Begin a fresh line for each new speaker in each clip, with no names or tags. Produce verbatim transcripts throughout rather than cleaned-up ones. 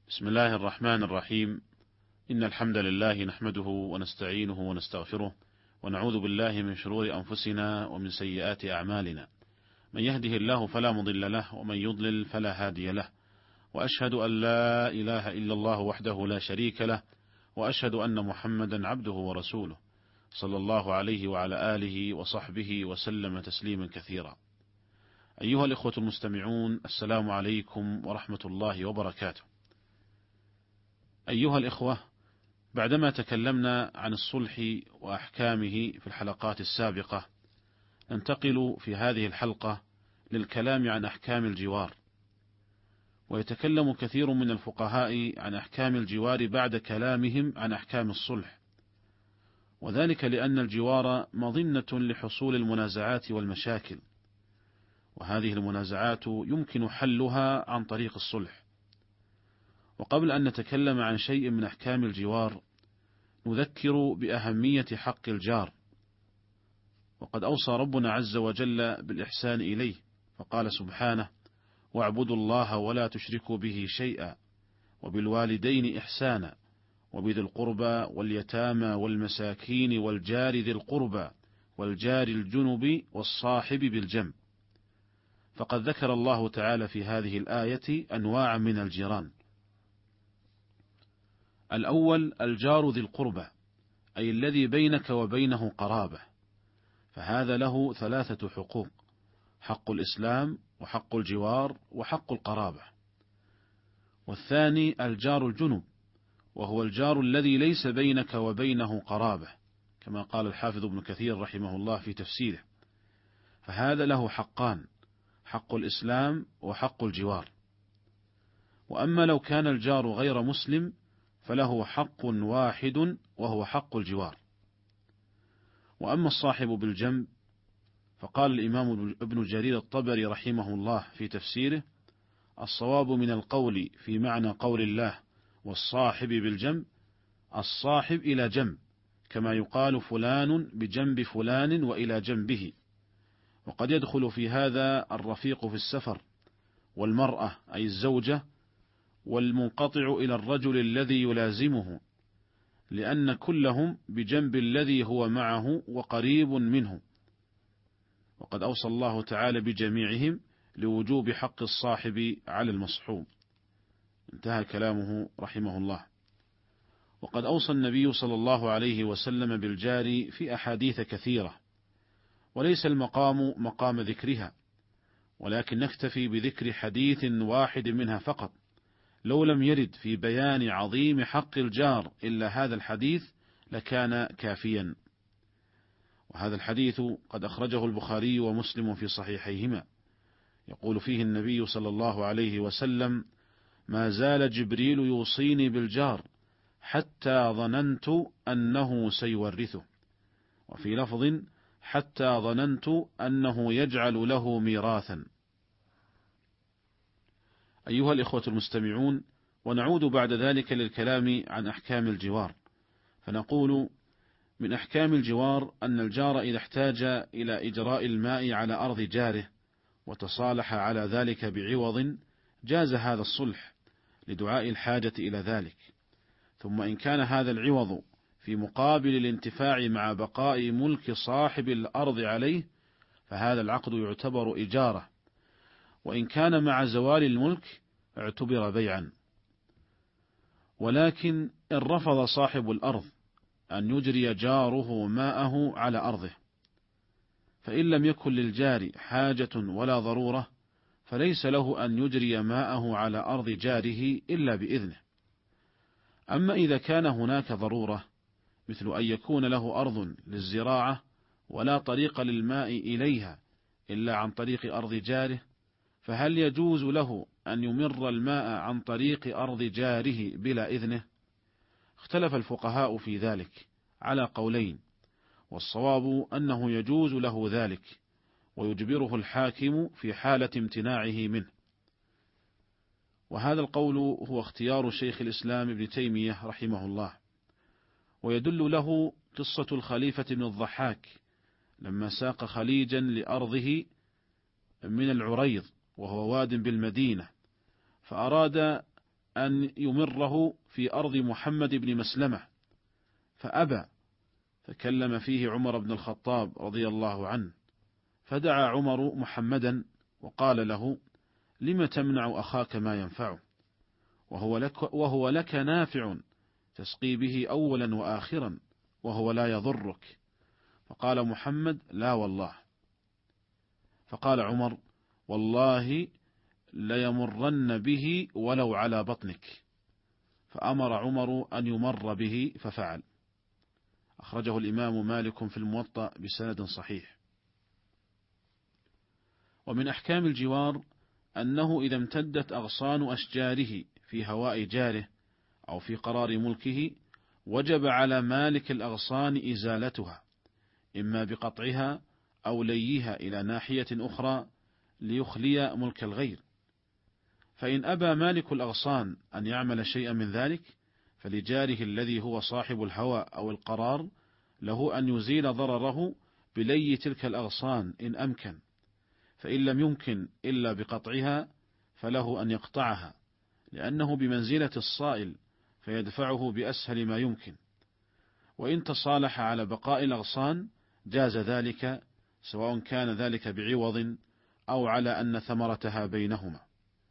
بسم الله الرحمن الرحيم. إن الحمد لله نحمده ونستعينه ونستغفره ونعوذ بالله من شرور أنفسنا ومن سيئات أعمالنا، من يهده الله فلا مضل له ومن يضلل فلا هادي له، وأشهد أن لا إله إلا الله وحده لا شريك له، وأشهد أن محمدا عبده ورسوله صلى الله عليه وعلى آله وصحبه وسلم تسليما كثيرا. أيها الإخوة المستمعون، السلام عليكم ورحمة الله وبركاته. أيها الإخوة، بعدما تكلمنا عن الصلح وأحكامه في الحلقات السابقة، ننتقل في هذه الحلقة للكلام عن أحكام الجوار. ويتكلم كثير من الفقهاء عن أحكام الجوار بعد كلامهم عن أحكام الصلح، وذلك لأن الجوار مظنة لحصول المنازعات والمشاكل، وهذه المنازعات يمكن حلها عن طريق الصلح. وقبل أن نتكلم عن شيء من أحكام الجوار، نذكر بأهمية حق الجار. وقد أوصى ربنا عز وجل بالإحسان إليه، فقال سبحانه: واعبدوا الله ولا تشركوا به شيئا وبالوالدين إحسانا وبذي القربى واليتامى والمساكين والجار ذي القربى والجار الجنب والصاحب بالجنب. فقد ذكر الله تعالى في هذه الآية أنواع من الجيران. الأول الجار ذي القربى، أي الذي بينك وبينه قرابة، فهذا له ثلاثة حقوق: حق الإسلام وحق الجوار وحق القرابة. والثاني الجار الجنب، وهو الجار الذي ليس بينك وبينه قرابة، كما قال الحافظ ابن كثير رحمه الله في تفسيره، فهذا له حقان: حق الإسلام وحق الجوار. وأما لو كان الجار غير مسلم فله حق واحد وهو حق الجوار. وأما الصاحب بالجنب، فقال الإمام ابن جرير الطبري رحمه الله في تفسيره: الصواب من القول في معنى قول الله والصاحب بالجنب الصاحب إلى جنب، كما يقال فلان بجنب فلان وإلى جنبه. وقد يدخل في هذا الرفيق في السفر، والمرأة أي الزوجة، والمنقطع إلى الرجل الذي يلازمه، لأن كلهم بجنب الذي هو معه وقريب منه. وقد أوصى الله تعالى بجميعهم لوجوب حق الصاحب على المصحوب. انتهى كلامه رحمه الله. وقد أوصى النبي صلى الله عليه وسلم بالجار في أحاديث كثيرة، وليس المقام مقام ذكرها، ولكن نكتفي بذكر حديث واحد منها فقط. لو لم يرد في بيان عظيم حق الجار إلا هذا الحديث لكان كافيا. وهذا الحديث قد أخرجه البخاري ومسلم في صحيحيهما، يقول فيه النبي صلى الله عليه وسلم: ما زال جبريل يوصيني بالجار حتى ظننت أنه سيورثه، وفي لفظ: حتى ظننت أنه يجعل له ميراثا. أيها الإخوة المستمعون، ونعود بعد ذلك للكلام عن أحكام الجوار، فنقول: من أحكام الجوار أن الجار إذا احتاج إلى إجراء الماء على أرض جاره وتصالح على ذلك بعوض، جاز هذا الصلح لدعاء الحاجة إلى ذلك. ثم إن كان هذا العوض في مقابل الانتفاع مع بقاء ملك صاحب الأرض عليه، فهذا العقد يعتبر إجارة، وإن كان مع زوال الملك اعتبر بيعا. ولكن إن رفض صاحب الأرض أن يجري جاره ماءه على أرضه، فإن لم يكن للجار حاجة ولا ضرورة، فليس له أن يجري ماءه على أرض جاره إلا بإذنه. أما إذا كان هناك ضرورة، مثل أن يكون له أرض للزراعة ولا طريق للماء إليها إلا عن طريق أرض جاره، فهل يجوز له أن يمر الماء عن طريق أرض جاره بلا إذنه؟ اختلف الفقهاء في ذلك على قولين، والصواب أنه يجوز له ذلك، ويجبره الحاكم في حالة امتناعه منه. وهذا القول هو اختيار شيخ الإسلام ابن تيمية رحمه الله، ويدل له قصة الخليفة بن الضحاك لما ساق خليجا لأرضه من العريض، وهو واد بالمدينة، فأراد أن يمره في أرض محمد بن مسلمة فأبى، فكلم فيه عمر بن الخطاب رضي الله عنه، فدعا عمر محمدا وقال له: لم تمنع أخاك ما ينفعه وهو لك, وهو لك نافع تسقي به أولا وآخرا وهو لا يضرك؟ فقال محمد: لا والله. فقال عمر: والله ليمرن به ولو على بطنك. فأمر عمر أن يمر به ففعل. أخرجه الإمام مالك في الموطأ بسند صحيح. ومن أحكام الجوار أنه إذا امتدت أغصان أشجاره في هواء جاره أو في قرار ملكه وجب على مالك الأغصان إزالتها، إما بقطعها أو ليها إلى ناحية أخرى ليخلي ملك الغير. فإن أبى مالك الأغصان أن يعمل شيئا من ذلك، فلجاره الذي هو صاحب الهوى أو القرار له أن يزيل ضرره بلي تلك الأغصان إن أمكن، فإن لم يمكن إلا بقطعها فله أن يقطعها، لأنه بمنزلة الصائل فيدفعه بأسهل ما يمكن. وإن تصالح على بقاء الأغصان جاز ذلك، سواء كان ذلك بعوض أو على أن ثمرتها بينهما.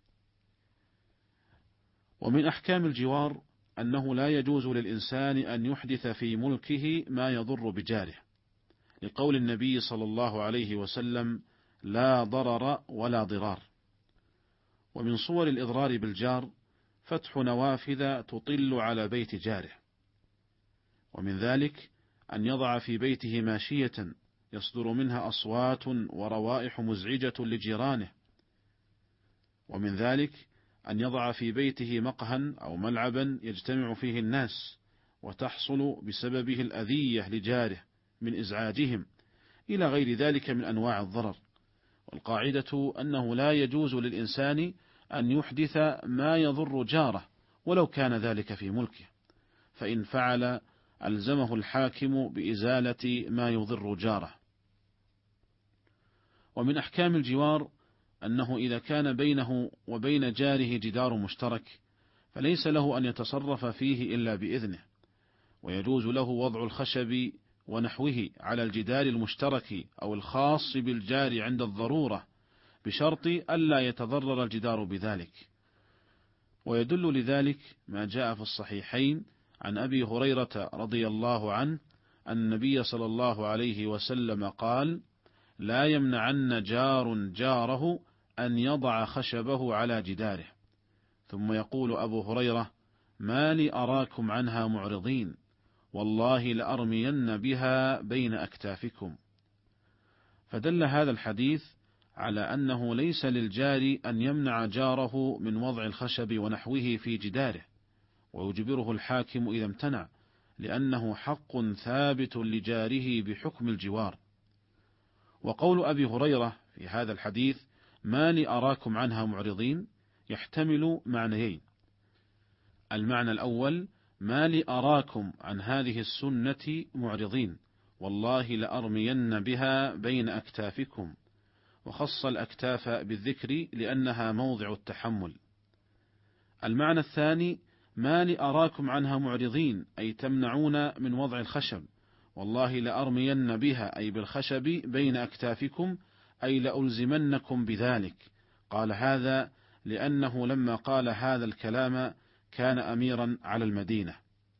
ومن أحكام الجوار أنه لا يجوز للإنسان أن يحدث في ملكه ما يضر بجاره، لقول النبي صلى الله عليه وسلم: لا ضرر ولا ضرار. ومن صور الإضرار بالجار فتح نوافذ تطل على بيت جاره، ومن ذلك أن يضع في بيته ماشية يصدر منها أصوات وروائح مزعجة لجيرانه، ومن ذلك أن يضع في بيته مقهى أو ملعبا يجتمع فيه الناس وتحصل بسببه الأذية لجاره من إزعاجهم، إلى غير ذلك من أنواع الضرر. والقاعدة أنه لا يجوز للإنسان أن يحدث ما يضر جاره ولو كان ذلك في ملكه، فإن فعل ألزمه الحاكم بإزالة ما يضر جاره. ومن أحكام الجوار أنه إذا كان بينه وبين جاره جدار مشترك فليس له أن يتصرف فيه إلا بإذنه، ويجوز له وضع الخشب ونحوه على الجدار المشترك أو الخاص بالجار عند الضرورة، بشرط ألا يتضرر الجدار بذلك. ويدل لذلك ما جاء في الصحيحين عن أبي هريرة رضي الله عنه أن النبي صلى الله عليه وسلم قال: لا يمنعن جار جاره أن يضع خشبه على جداره. ثم يقول أبو هريرة: ما لي أراكم عنها معرضين، والله لأرمين بها بين أكتافكم. فدل هذا الحديث على أنه ليس للجار أن يمنع جاره من وضع الخشب ونحوه في جداره، ويجبره الحاكم إذا امتنع، لأنه حق ثابت لجاره بحكم الجوار. وقول أبي هريرة في هذا الحديث: ما لي أراكم عنها معرضين، يحتمل معنيين: المعنى الأول: ما لي أراكم عن هذه السنة معرضين، والله لأرمين بها بين أكتافكم، وخص الأكتاف بالذكر لأنها موضع التحمل. المعنى الثاني: ما لي أراكم عنها معرضين، أي تمنعون من وضع الخشب، والله لأرمين بها أي بالخشب بين أكتافكم، أي لألزمنكم بذلك. قال هذا لأنه لما قال هذا الكلام كان أميرا على المدينة.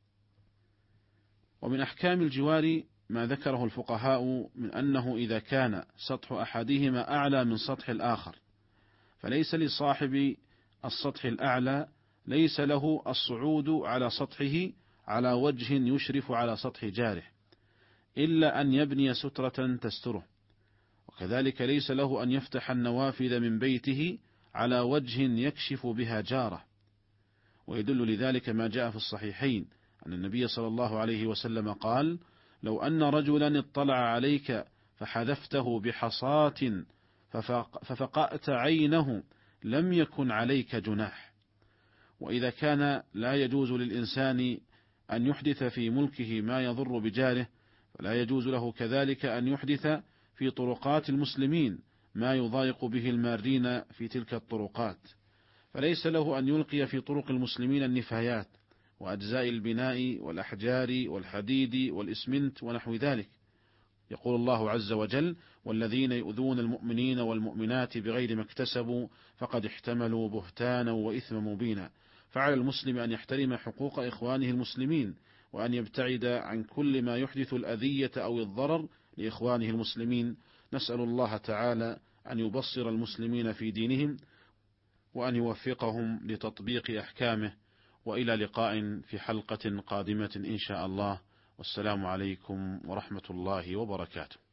ومن أحكام الجوار ما ذكره الفقهاء من أنه إذا كان سطح أحدهما أعلى من سطح الآخر فليس لصاحب السطح الأعلى ليس له الصعود على سطحه على وجه يشرف على سطح جاره، إلا أن يبني سترة تستره، وكذلك ليس له أن يفتح النوافذ من بيته على وجه يكشف بها جاره. ويدل لذلك ما جاء في الصحيحين أن النبي صلى الله عليه وسلم قال: لو أن رجلا اطلع عليك فحذفته بحصاة ففقأت عينه لم يكن عليك جناح. وإذا كان لا يجوز للإنسان أن يحدث في ملكه ما يضر بجاره، فلا يجوز له كذلك أن يحدث في طرقات المسلمين ما يضايق به المارين في تلك الطرقات، فليس له أن يلقي في طرق المسلمين النفايات وأجزاء البناء والأحجار والحديد والإسمنت ونحو ذلك. يقول الله عز وجل: والذين يؤذون المؤمنين والمؤمنات بغير ما اكتسبوا فقد احتملوا بهتانا وإثما مبينا. فعلى المسلم أن يحترم حقوق إخوانه المسلمين، وأن يبتعد عن كل ما يحدث الأذية أو الضرر لإخوانه المسلمين. نسأل الله تعالى أن يبصر المسلمين في دينهم، وأن يوفقهم لتطبيق أحكامه. وإلى لقاء في حلقة قادمة إن شاء الله، والسلام عليكم ورحمة الله وبركاته.